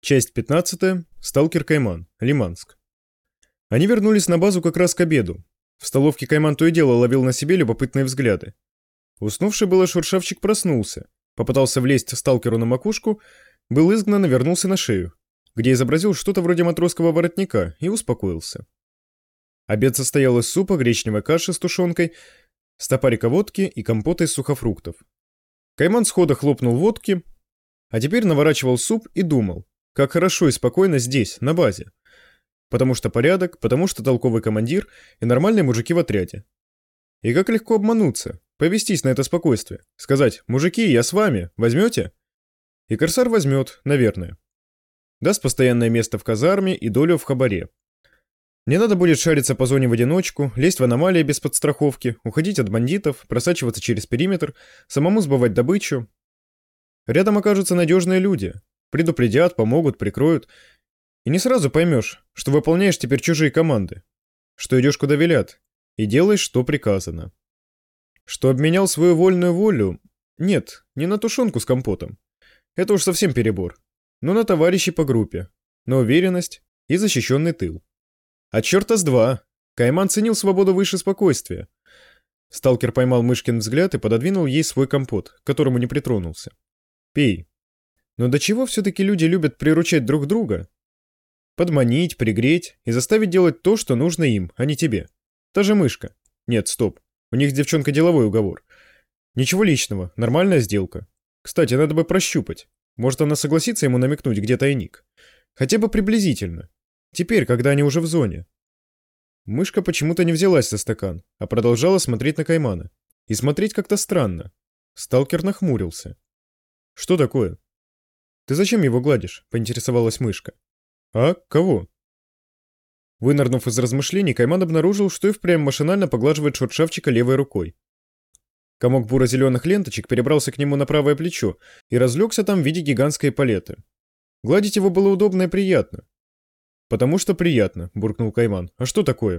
Часть 15. Сталкер Кайман. Лиманск. Они вернулись на базу как раз к обеду. В столовке Кайман то и дело ловил на себе любопытные взгляды. Уснувший было шуршавчик проснулся, попытался влезть сталкеру на макушку, был изгнан и вернулся на шею, где изобразил что-то вроде матросского воротника и успокоился. Обед состоял из супа, гречневой каши с тушенкой, стопарика водки и компота из сухофруктов. Кайман схода хлопнул водки, а теперь наворачивал суп и думал, как хорошо и спокойно здесь, на базе. Потому что порядок, потому что толковый командир и нормальные мужики в отряде. И как легко обмануться, повестись на это спокойствие, сказать: «Мужики, я с вами, возьмете?» И корсар возьмет, наверное. Даст постоянное место в казарме и долю в хабаре. Не надо будет шариться по зоне в одиночку, лезть в аномалии без подстраховки, уходить от бандитов, просачиваться через периметр, самому сбывать добычу. Рядом окажутся надежные люди. Предупредят, помогут, прикроют. И не сразу поймешь, что выполняешь теперь чужие команды. Что идешь куда велят. И делаешь, что приказано. Что обменял свою вольную волю? Нет, не на тушенку с компотом. Это уж совсем перебор. Но на товарищей по группе. На уверенность и защищенный тыл. А черта с два. Кайман ценил свободу выше спокойствия. Сталкер поймал Мышкин взгляд и пододвинул ей свой компот, к которому не притронулся. «Пей». Но до чего все-таки люди любят приручать друг друга? Подманить, пригреть и заставить делать то, что нужно им, а не тебе. Та же Мышка. Нет, стоп. У них с девчонкой деловой уговор. Ничего личного, нормальная сделка. Кстати, надо бы прощупать. Может, она согласится ему намекнуть, где тайник. Хотя бы приблизительно. Теперь, когда они уже в зоне. Мышка почему-то не взялась за стакан, а продолжала смотреть на Каймана. И смотреть как-то странно. Сталкер нахмурился. «Что такое?» «Ты зачем его гладишь?» — поинтересовалась Мышка. «А? Кого?» Вынырнув из размышлений, Кайман обнаружил, что и впрямь машинально поглаживает шуршавчика левой рукой. Комок буро-зеленых ленточек перебрался к нему на правое плечо и разлегся там в виде гигантской палеты. Гладить его было удобно и приятно. «Потому что приятно», — буркнул Кайман. «А что такое?»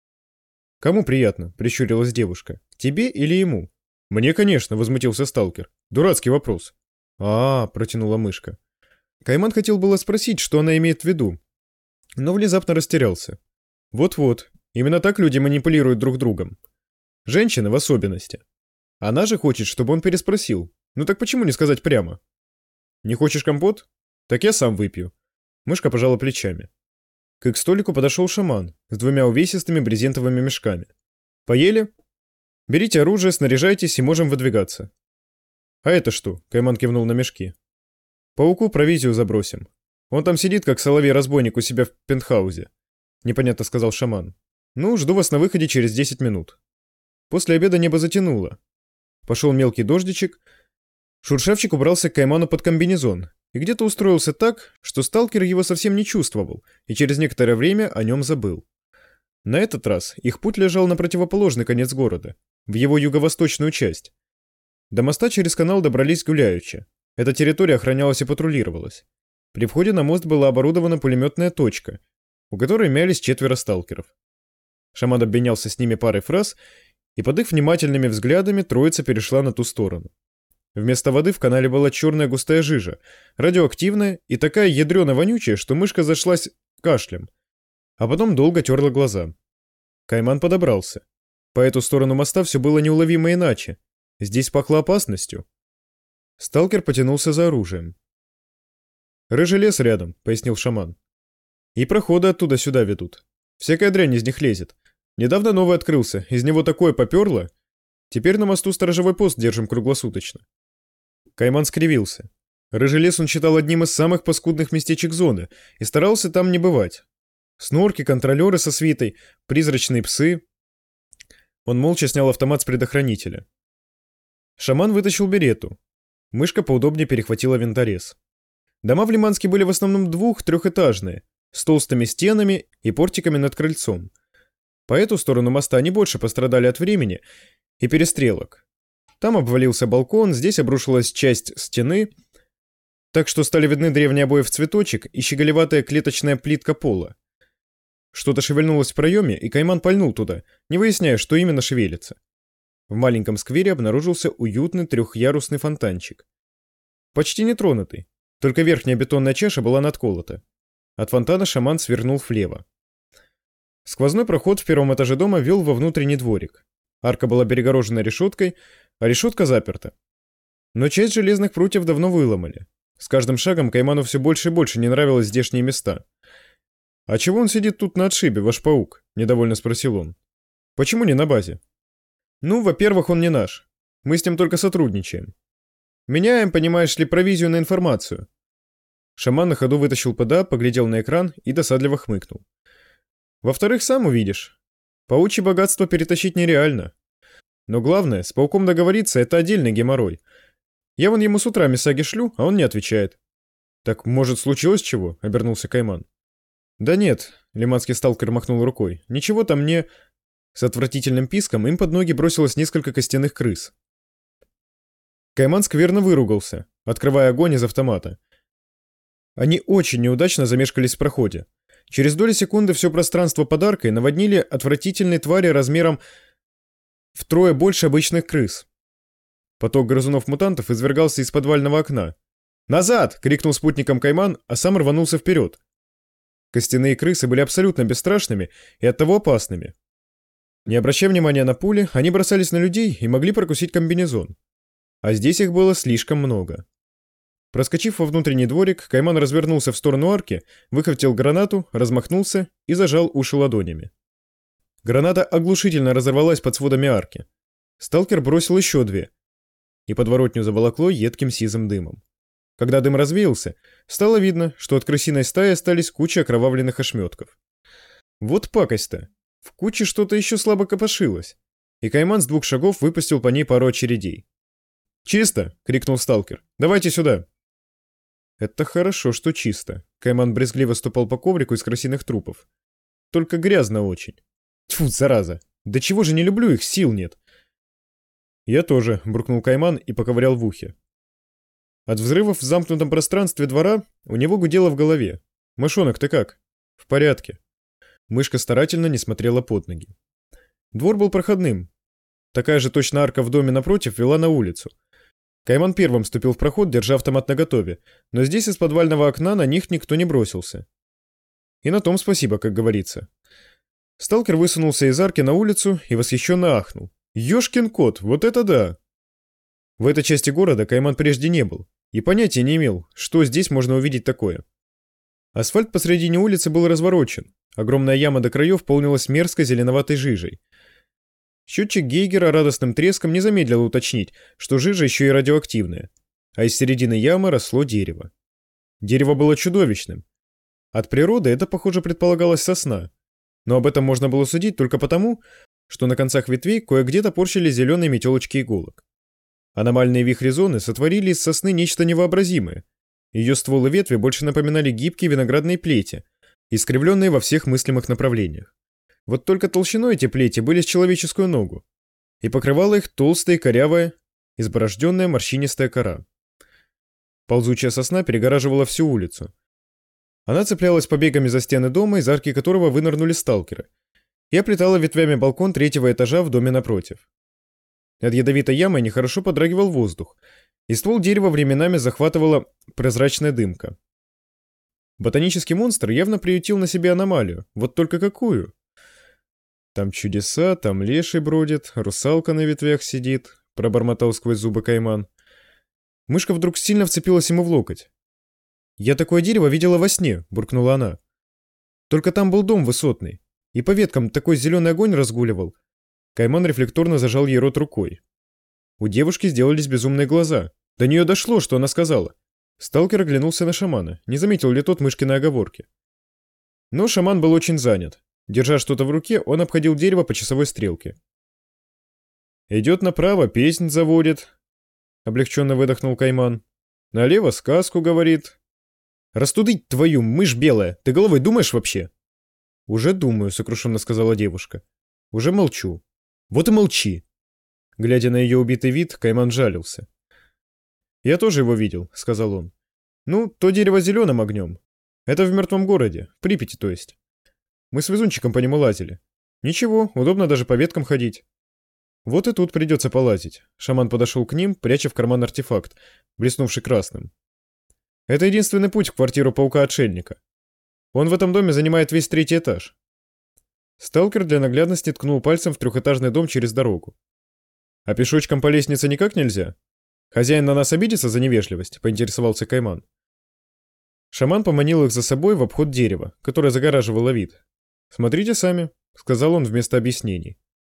«Кому приятно?» — прищурилась девушка. «Тебе или ему?» «Мне, конечно», — возмутился сталкер. «Дурацкий вопрос». Протянула Мышка. Кайман хотел было спросить, что она имеет в виду, но внезапно растерялся. Вот-вот, именно так люди манипулируют друг другом. Женщины в особенности. Она же хочет, чтобы он переспросил. Ну так почему не сказать прямо? «Не хочешь компот? Так я сам выпью». Мышка пожала плечами. К их столику подошел шаман с двумя увесистыми брезентовыми мешками. «Поели? Берите оружие, снаряжайтесь и можем выдвигаться». «А это что?» — Кайман кивнул на мешки. «Пауку провизию забросим. Он там сидит, как соловей-разбойник у себя в пентхаузе», — непонятно сказал шаман. «Ну, жду вас на выходе через 10 минут». После обеда небо затянуло. Пошел мелкий дождичек. Шуршавчик убрался к Кайману под комбинезон и где-то устроился так, что сталкер его совсем не чувствовал и через некоторое время о нем забыл. На этот раз их путь лежал на противоположный конец города, в его юго-восточную часть. До моста через канал добрались гуляючи. Эта территория охранялась и патрулировалась. При входе на мост была оборудована пулеметная точка, у которой мялись 4 сталкеров. Шаман обменялся с ними парой фраз, и под их внимательными взглядами троица перешла на ту сторону. Вместо воды в канале была черная густая жижа, радиоактивная и такая ядрено-вонючая, что Мышка зашлась кашлем, а потом долго терла глаза. Кайман подобрался. По эту сторону моста все было неуловимо иначе. Здесь пахло опасностью. Сталкер потянулся за оружием. «Рыжий лес рядом», — пояснил шаман. «И проходы оттуда сюда ведут. Всякая дрянь из них лезет. Недавно новый открылся, из него такое поперло. Теперь на мосту сторожевой пост держим круглосуточно». Кайман скривился. Рыжий лес он считал одним из самых паскудных местечек зоны и старался там не бывать. Снорки, контролеры со свитой, призрачные псы. Он молча снял автомат с предохранителя. Шаман вытащил берету. Мышка поудобнее перехватила винторез. Дома в Лиманске были в основном 2-3-этажные, с толстыми стенами и портиками над крыльцом. По эту сторону моста они больше пострадали от времени и перестрелок. Там обвалился балкон, здесь обрушилась часть стены, так что стали видны древние обои в цветочек и щеголеватая клеточная плитка пола. Что-то шевельнулось в проеме, и Кайман пальнул туда, не выясняя, что именно шевелится. В маленьком сквере обнаружился уютный 3-ярусный фонтанчик. Почти нетронутый. Только верхняя бетонная чаша была надколота. От фонтана шаман свернул влево. Сквозной проход в первом этаже дома вел во внутренний дворик. Арка была перегорожена решеткой, а решетка заперта. Но часть железных прутьев давно выломали. С каждым шагом Кайману все больше и больше не нравилось здешние места. «А чего он сидит тут на отшибе, ваш паук?» – недовольно спросил он. «Почему не на базе?» «Ну, во-первых, он не наш. Мы с ним только сотрудничаем. Меняем, понимаешь ли, провизию на информацию». Шаман на ходу вытащил ПДА, поглядел на экран и досадливо хмыкнул. «Во-вторых, сам увидишь. Паучье богатство перетащить нереально. Но главное, с пауком договориться – это отдельный геморрой. Я вон ему с утра мисаги шлю, а он не отвечает». «Так, может, случилось чего?» – обернулся Кайман. «Да нет», — лиманский сталкер махнул рукой, — «ничего там не...» С отвратительным писком им под ноги бросилось несколько костяных крыс. Кайман скверно выругался, открывая огонь из автомата. Они очень неудачно замешкались в проходе. Через доли секунды все пространство под аркой наводнили отвратительные твари размером втрое больше обычных крыс. Поток грызунов-мутантов извергался из подвального окна. «Назад!» — крикнул спутником Кайман, а сам рванулся вперед. Костяные крысы были абсолютно бесстрашными и оттого опасными. Не обращая внимания на пули, они бросались на людей и могли прокусить комбинезон. А здесь их было слишком много. Проскочив во внутренний дворик, Кайман развернулся в сторону арки, выхватил гранату, размахнулся и зажал уши ладонями. Граната оглушительно разорвалась под сводами арки. Сталкер бросил еще две, и подворотню заволокло едким сизым дымом. Когда дым развеялся, стало видно, что от крысиной стаи остались куча окровавленных ошметков. Вот пакость-то! В куче что-то еще слабо копошилось, и Кайман с 2 шагов выпустил по ней пару очередей. «Чисто!» — крикнул сталкер. «Давайте сюда!» «Это хорошо, что чисто». Кайман брезгливо ступал по коврику из крысиных трупов. «Только грязно очень. Тьфу, зараза! Да чего же не люблю их, сил нет!» «Я тоже», — буркнул Кайман и поковырял в ухе. От взрывов в замкнутом пространстве двора у него гудело в голове. «Мышонок, ты как?» «В порядке». Мышка старательно не смотрела под ноги. Двор был проходным. Такая же точно арка в доме напротив вела на улицу. Кайман первым вступил в проход, держа автомат наготове, но здесь из подвального окна на них никто не бросился. И на том спасибо, как говорится. Сталкер высунулся из арки на улицу и восхищенно ахнул. «Ёшкин кот, вот это да!» В этой части города Кайман прежде не был и понятия не имел, что здесь можно увидеть такое. Асфальт посредине улицы был разворочен, огромная яма до краев полнилась мерзкой зеленоватой жижей. Счетчик Гейгера радостным треском не замедлил уточнить, что жижа еще и радиоактивная, а из середины ямы росло дерево. Дерево было чудовищным. От природы это, похоже, предполагалась сосна, но об этом можно было судить только потому, что на концах ветвей кое-где топорщились зеленые метелочки иголок. Аномальные вихри зоны сотворили из сосны нечто невообразимое. Ее стволы и ветви больше напоминали гибкие виноградные плети, искривленные во всех мыслимых направлениях. Вот только толщиной эти плети были с человеческую ногу, и покрывала их толстая, корявая, изборожденная морщинистая кора. Ползучая сосна перегораживала всю улицу. Она цеплялась побегами за стены дома, из арки которого вынырнули сталкеры, и оплетала ветвями балкон 3-го этажа в доме напротив. Над ядовитой ямой нехорошо подрагивал воздух, и ствол дерева временами захватывала прозрачная дымка. Ботанический монстр явно приютил на себе аномалию, вот только какую? «Там чудеса, там леший бродит, русалка на ветвях сидит», — пробормотал сквозь зубы Кайман. Мышка вдруг сильно вцепилась ему в локоть. «Я такое дерево видела во сне», — буркнула она. «Только там был дом высотный, и по веткам такой зеленый огонь разгуливал». Кайман рефлекторно зажал ей рот рукой. У девушки сделались безумные глаза. До нее дошло, что она сказала. Сталкер оглянулся на шамана, не заметил ли тот мышкиной оговорки. Но шаман был очень занят. Держа что-то в руке, он обходил дерево по часовой стрелке. «Идет направо, песнь заводит», — облегченно выдохнул Кайман. «Налево сказку говорит». «Растудыть твою, мышь белая! Ты головой думаешь вообще?» «Уже думаю», — сокрушенно сказала девушка. «Уже молчу». «Вот и молчи!» Глядя на ее убитый вид, Кайман жалился. «Я тоже его видел», — сказал он. «Ну, то дерево зеленым огнем. Это в мертвом городе, в Припяти, то есть. Мы с везунчиком по нему лазили. Ничего, удобно даже по веткам ходить». «Вот и тут придется полазить». Шаман подошел к ним, пряча в карман артефакт, блеснувший красным. Это единственный путь в квартиру паука-отшельника. Он в этом доме занимает весь 3-й этаж. Сталкер для наглядности ткнул пальцем в 3-этажный дом через дорогу. А пешочком по лестнице никак нельзя? Хозяин на нас обидится за невежливость, поинтересовался Кайман. Шаман поманил их за собой в обход дерева, которое загораживало вид. «Смотрите сами», — сказал он вместо объяснений.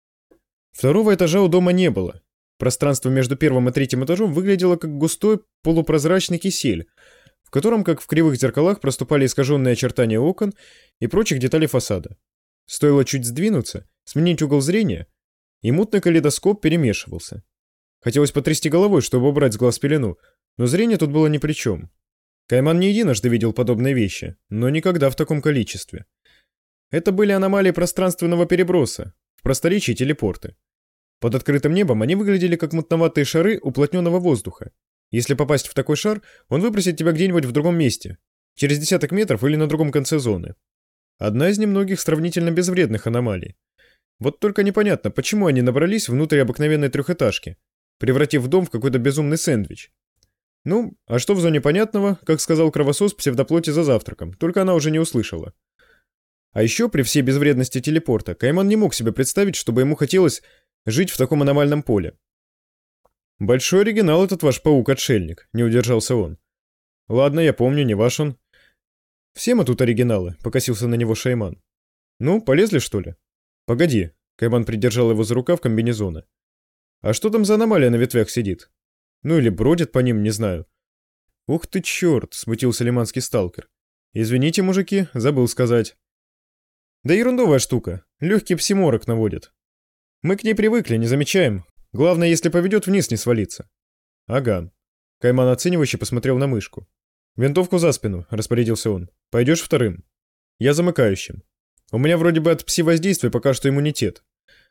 2-го этажа у дома не было. Пространство между 1-м и 3-м этажом выглядело как густой полупрозрачный кисель, в котором, как в кривых зеркалах, проступали искаженные очертания окон и прочих деталей фасада. Стоило чуть сдвинуться, сменить угол зрения, и мутный калейдоскоп перемешивался. Хотелось потрясти головой, чтобы убрать с глаз пелену, но зрение тут было ни при чем. Кайман не единожды видел подобные вещи, но никогда в таком количестве. Это были аномалии пространственного переброса, в просторечии телепорты. Под открытым небом они выглядели как мутноватые шары уплотненного воздуха. Если попасть в такой шар, он выбросит тебя где-нибудь в другом месте, через десяток метров или на другом конце зоны. Одна из немногих сравнительно безвредных аномалий. Вот только непонятно, почему они набрались внутрь обыкновенной 3-этажки, превратив дом в какой-то безумный сэндвич. Ну, а что в зоне понятного, как сказал кровосос псевдоплоти за завтраком, только она уже не услышала. А еще при всей безвредности телепорта Кайман не мог себе представить, чтобы ему хотелось жить в таком аномальном поле. «Большой оригинал этот ваш паук-отшельник», — не удержался он. «Ладно, я помню, не ваш он». «Все мы тут оригиналы», — покосился на него Шайман. «Ну, полезли, что ли?» «Погоди», — Кайман придержал его за рукав комбинезона. «А что там за аномалия на ветвях сидит? Ну или бродит по ним, не знаю». «Ух ты черт», — смутился лиманский сталкер. «Извините, мужики, забыл сказать». «Да ерундовая штука, легкий псиморок наводит. Мы к ней привыкли, не замечаем. Главное, если поведет, вниз не свалиться». «Ага». Кайман оценивающе посмотрел на мышку. «Винтовку за спину», — распорядился он. «Пойдешь вторым?» «Я замыкающим. У меня вроде бы от пси-воздействия пока что иммунитет».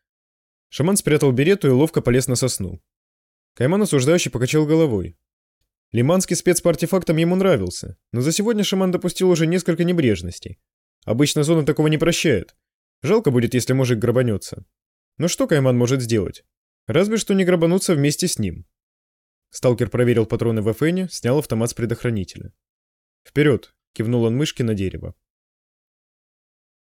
Шаман спрятал берету и ловко полез на сосну. Кайман осуждающе покачал головой. Лиманский спец по артефактам ему нравился, но за сегодня шаман допустил уже несколько небрежностей. Обычно зона такого не прощает. Жалко будет, если мужик грабанется. Но что Кайман может сделать? Разве что не грабануться вместе с ним. Сталкер проверил патроны в ФНе, снял автомат с предохранителя. «Вперед!» — кивнул он мышке на дерево.